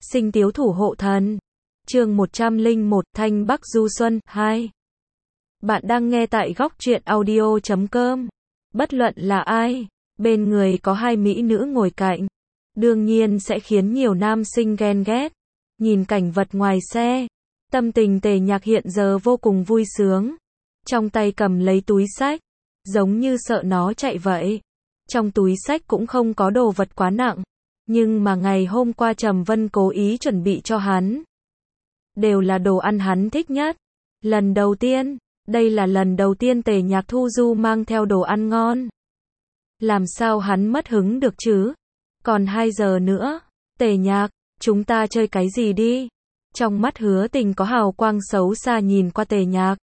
Sinh Tiếu Thủ Hộ Thần. Chương 101, Thanh Bắc Du Xuân 2. Bạn đang nghe tại góc truyện audio.com. Bất luận là ai, bên người có hai mỹ nữ ngồi cạnh, đương nhiên sẽ khiến nhiều nam sinh ghen ghét. Nhìn cảnh vật ngoài xe, tâm tình Tề Nhạc hiện giờ vô cùng vui sướng. Trong tay cầm lấy túi xách, giống như sợ nó chạy vậy. Trong túi xách cũng không có đồ vật quá nặng, nhưng mà ngày hôm qua Trầm Vân cố ý chuẩn bị cho hắn. Đều là đồ ăn hắn thích nhất. Lần đầu tiên, đây là lần đầu tiên Tề Nhạc thu du mang theo đồ ăn ngon. Làm sao hắn mất hứng được chứ? Còn 2 giờ nữa, Tề Nhạc, chúng ta chơi cái gì đi? Trong mắt Hứa Tình có hào quang xấu xa nhìn qua Tề Nhạc.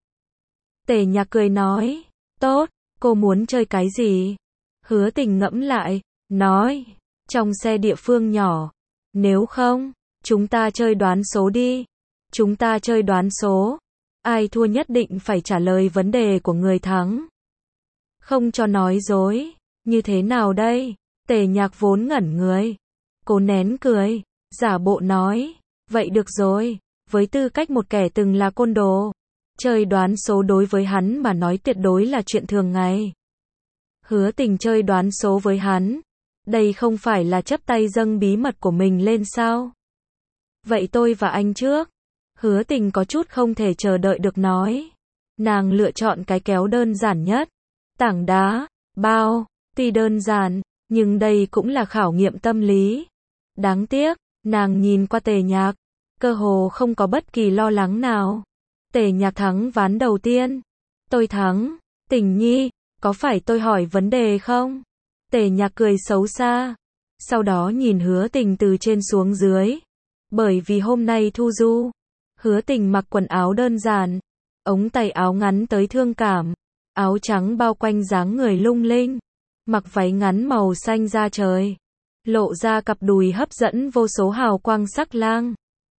Tề Nhạc cười nói, tốt, cô muốn chơi cái gì? Hứa Tình ngẫm lại, nói, trong xe địa phương nhỏ, nếu không, chúng ta chơi đoán số đi. Chúng ta chơi đoán số, ai thua nhất định phải trả lời vấn đề của người thắng. Không cho nói dối, như thế nào đây? Tề Nhạc vốn ngẩn người, cố nén cười, giả bộ nói, vậy được rồi, với tư cách một kẻ từng là côn đồ, chơi đoán số đối với hắn mà nói tuyệt đối là chuyện thường ngày. Hứa Tình chơi đoán số với hắn, đây không phải là chấp tay dâng bí mật của mình lên sao? Vậy tôi và anh trước. Hứa Tình có chút không thể chờ đợi được nói. Nàng lựa chọn cái kéo đơn giản nhất. Tảng đá, bao, tuy đơn giản, nhưng đây cũng là khảo nghiệm tâm lý. Đáng tiếc, nàng nhìn qua Tề Nhạc, cơ hồ không có bất kỳ lo lắng nào. Tề Nhạc thắng ván đầu tiên. Tôi thắng. Tình Nhi, có phải tôi hỏi vấn đề không? Tề Nhạc cười xấu xa. Sau đó nhìn Hứa Tình từ trên xuống dưới. Bởi vì hôm nay thu du, Hứa Tình mặc quần áo đơn giản, ống tay áo ngắn tới thương cảm, áo trắng bao quanh dáng người lung linh, mặc váy ngắn màu xanh da trời, lộ ra cặp đùi hấp dẫn vô số hào quang sắc lang.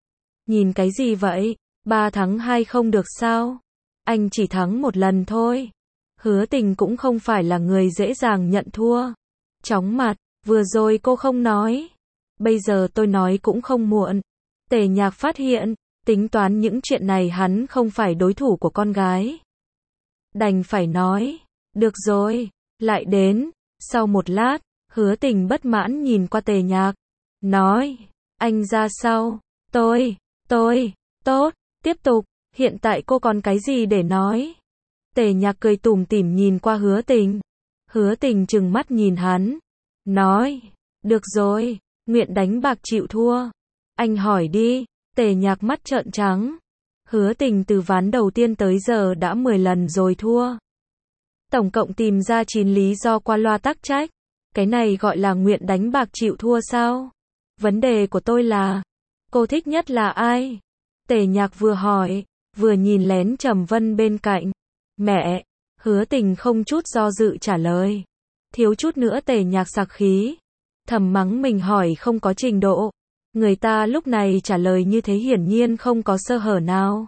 Nhìn cái gì vậy? 3 thắng 2 không được sao? Anh chỉ thắng một lần thôi. Hứa Tình cũng không phải là người dễ dàng nhận thua. Chóng mặt, vừa rồi cô không nói. Bây giờ tôi nói cũng không muộn. Tề Nhạc phát hiện, tính toán những chuyện này hắn không phải đối thủ của con gái. Đành phải nói, được rồi, lại đến. Sau một lát, Hứa Tình bất mãn nhìn qua Tề Nhạc, nói, anh ra sau, tôi, tốt, tiếp tục, hiện tại cô còn cái gì để nói? Tề Nhạc cười tủm tỉm nhìn qua Hứa Tình. Hứa Tình trừng mắt nhìn hắn, nói, được rồi, nguyện đánh bạc chịu thua. Anh hỏi đi. Tề Nhạc mắt trợn trắng. Hứa Tình từ ván đầu tiên tới giờ đã 10 lần rồi thua. Tổng cộng tìm ra 9 lý do qua loa tắc trách. Cái này gọi là nguyện đánh bạc chịu thua sao? Vấn đề của tôi là, cô thích nhất là ai? Tề Nhạc vừa hỏi, vừa nhìn lén Trầm Vân bên cạnh. Mẹ, Hứa Tình không chút do dự trả lời. Thiếu chút nữa Tề Nhạc sặc khí. Thầm mắng mình hỏi không có trình độ. Người ta lúc này trả lời như thế hiển nhiên không có sơ hở nào.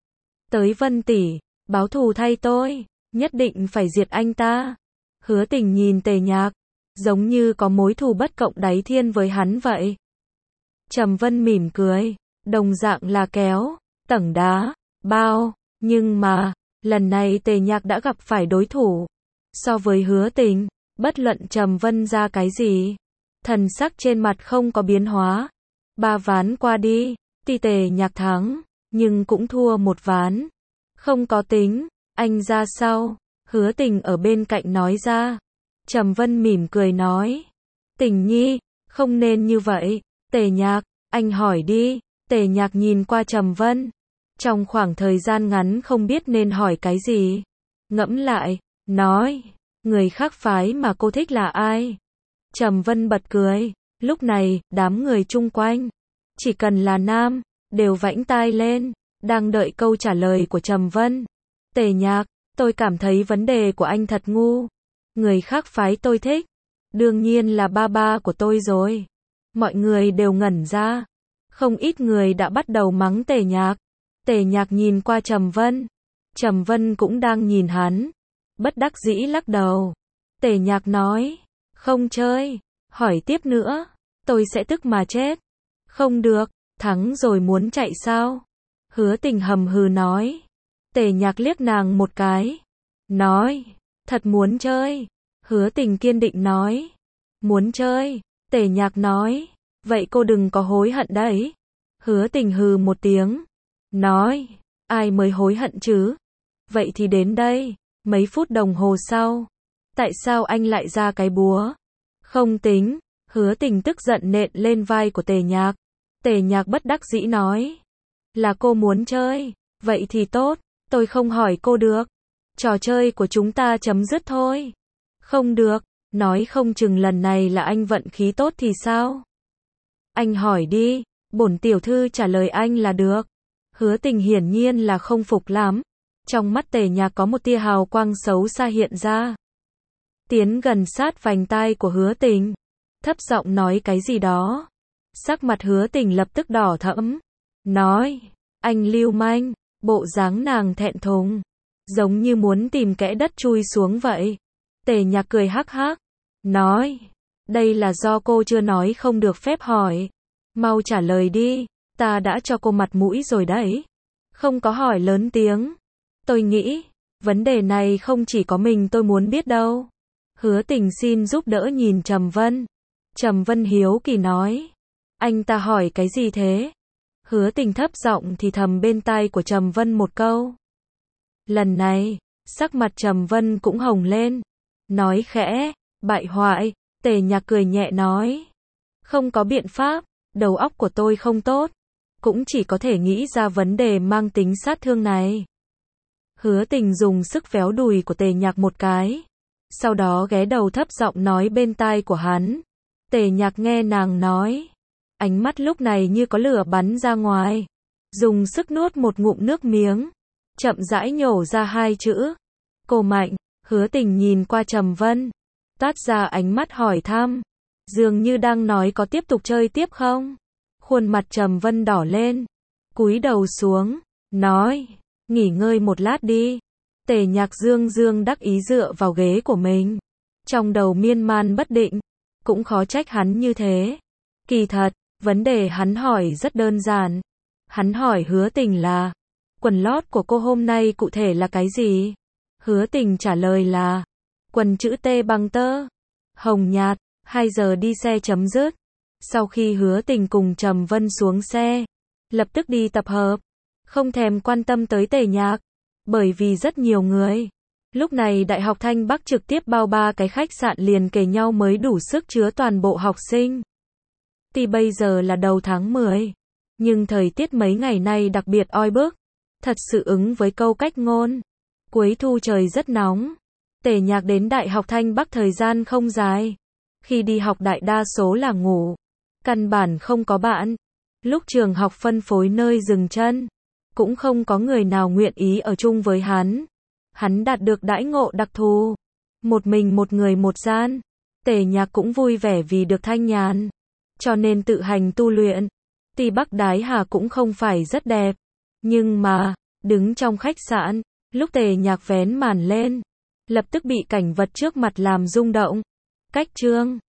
Tới Vân tỷ, báo thù thay tôi, nhất định phải diệt anh ta. Hứa Tình nhìn Tề Nhạc, giống như có mối thù bất cộng đáy thiên với hắn vậy. Trầm Vân mỉm cười, đồng dạng là kéo, tảng đá, bao, nhưng mà, lần này Tề Nhạc đã gặp phải đối thủ. So với Hứa Tình, bất luận Trầm Vân ra cái gì, thần sắc trên mặt không có biến hóa. 3 ván qua đi, tuy Tề Nhạc thắng, nhưng cũng thua 1 ván. Không có tính, anh ra sau. Hứa Tình ở bên cạnh nói ra. Trầm Vân mỉm cười nói, Tình Nhi, không nên như vậy. Tề Nhạc, anh hỏi đi. Tề Nhạc nhìn qua Trầm Vân. Trong khoảng thời gian ngắn không biết nên hỏi cái gì. Ngẫm lại, nói, người khác phái mà cô thích là ai? Trầm Vân bật cười. Lúc này, đám người chung quanh, chỉ cần là nam, đều vãnh tai lên, đang đợi câu trả lời của Trầm Vân. Tề Nhạc, tôi cảm thấy vấn đề của anh thật ngu. Người khác phái tôi thích, đương nhiên là ba của tôi rồi. Mọi người đều ngẩn ra. Không ít người đã bắt đầu mắng Tề Nhạc. Tề Nhạc nhìn qua Trầm Vân. Trầm Vân cũng đang nhìn hắn. Bất đắc dĩ lắc đầu. Tề Nhạc nói, không chơi. Hỏi tiếp nữa, tôi sẽ tức mà chết. Không được, Thắng rồi muốn chạy sao? Hứa Tình hầm hừ nói. Tề Nhạc liếc nàng một cái. Nói, thật muốn chơi. Hứa Tình kiên định nói. Muốn chơi. Tề Nhạc nói. Vậy cô đừng có hối hận đấy. Hứa Tình hừ một tiếng. Nói, ai mới hối hận chứ? Vậy thì đến đây. Mấy phút đồng hồ sau. Tại sao anh lại ra cái búa? Không tính. Hứa Tình tức giận nện lên vai của Tề Nhạc. Tề Nhạc bất đắc dĩ nói. Là cô muốn chơi. Vậy thì tốt. Tôi không hỏi cô được. Trò chơi của chúng ta chấm dứt thôi. Không được. Nói không chừng lần này là anh vận khí tốt thì sao? Anh hỏi đi. Bổn tiểu thư trả lời anh là được. Hứa Tình hiển nhiên là không phục lắm. Trong mắt Tề Nhạc có một tia hào quang xấu xa hiện ra. Tiến gần sát vành tai của Hứa Tình. Thấp giọng nói cái gì đó. Sắc mặt Hứa Tình lập tức đỏ thẫm. Nói, anh lưu manh. Bộ dáng nàng thẹn thùng. Giống như muốn tìm kẽ đất chui xuống vậy. Tề Nhạc cười hắc hắc. Nói, đây là do cô chưa nói không được phép hỏi. Mau trả lời đi. Ta đã cho cô mặt mũi rồi đấy. Không có hỏi lớn tiếng. Tôi nghĩ, vấn đề này không chỉ có mình tôi muốn biết đâu. Hứa Tình xin giúp đỡ nhìn Trầm Vân. Trầm Vân hiếu kỳ nói. Anh ta hỏi cái gì thế? Hứa Tình thấp giọng thì thầm bên tai của Trầm Vân một câu. Lần này, sắc mặt Trầm Vân cũng hồng lên. Nói khẽ, bại hoại. Tề Nhạc cười nhẹ nói. Không có biện pháp, đầu óc của tôi không tốt. Cũng chỉ có thể nghĩ ra vấn đề mang tính sát thương này. Hứa Tình dùng sức véo đùi của Tề Nhạc một cái. Sau đó ghé đầu thấp giọng nói bên tai của hắn. Tề Nhạc nghe nàng nói. Ánh mắt lúc này như có lửa bắn ra ngoài. Dùng sức nuốt một ngụm nước miếng. Chậm rãi nhổ ra hai chữ. Cô Mạnh. Hứa Tình nhìn qua Trầm Vân. Toát ra ánh mắt hỏi thăm. Dường như đang nói có tiếp tục chơi tiếp không? Khuôn mặt Trầm Vân đỏ lên. Cúi đầu xuống. Nói. Nghỉ ngơi một lát đi. Tề Nhạc dương dương đắc ý dựa vào ghế của mình. Trong đầu miên man bất định. Cũng khó trách hắn như thế. Kỳ thật, vấn đề hắn hỏi rất đơn giản. Hắn hỏi Hứa Tình là. Quần lót của cô hôm nay cụ thể là cái gì? Hứa Tình trả lời là. Quần chữ T bằng tơ. Hồng nhạt. 2 giờ đi xe chấm dứt. Sau khi Hứa Tình cùng Trầm Vân xuống xe. Lập tức đi tập hợp. Không thèm quan tâm tới Tề Nhạc. Bởi vì rất nhiều người. Lúc này Đại học Thanh Bắc trực tiếp bao 3 cái khách sạn liền kề nhau mới đủ sức chứa toàn bộ học sinh. Tuy bây giờ là đầu tháng 10. Nhưng thời tiết mấy ngày nay đặc biệt oi bức. Thật sự ứng với câu cách ngôn. Cuối thu trời rất nóng. Tề Nhạc đến Đại học Thanh Bắc thời gian không dài. Khi đi học đại đa số là ngủ. Căn bản không có bạn. Lúc trường học phân phối nơi dừng chân. Cũng không có người nào nguyện ý ở chung với hắn. Hắn đạt được đãi ngộ đặc thù. Một mình một người một gian. Tề Nhạc cũng vui vẻ vì được thanh nhàn. Cho nên tự hành tu luyện. Tuy Bắc Đái Hà cũng không phải rất đẹp. Nhưng mà, đứng trong khách sạn, lúc Tề Nhạc vén màn lên. Lập tức bị cảnh vật trước mặt làm rung động. Cách chương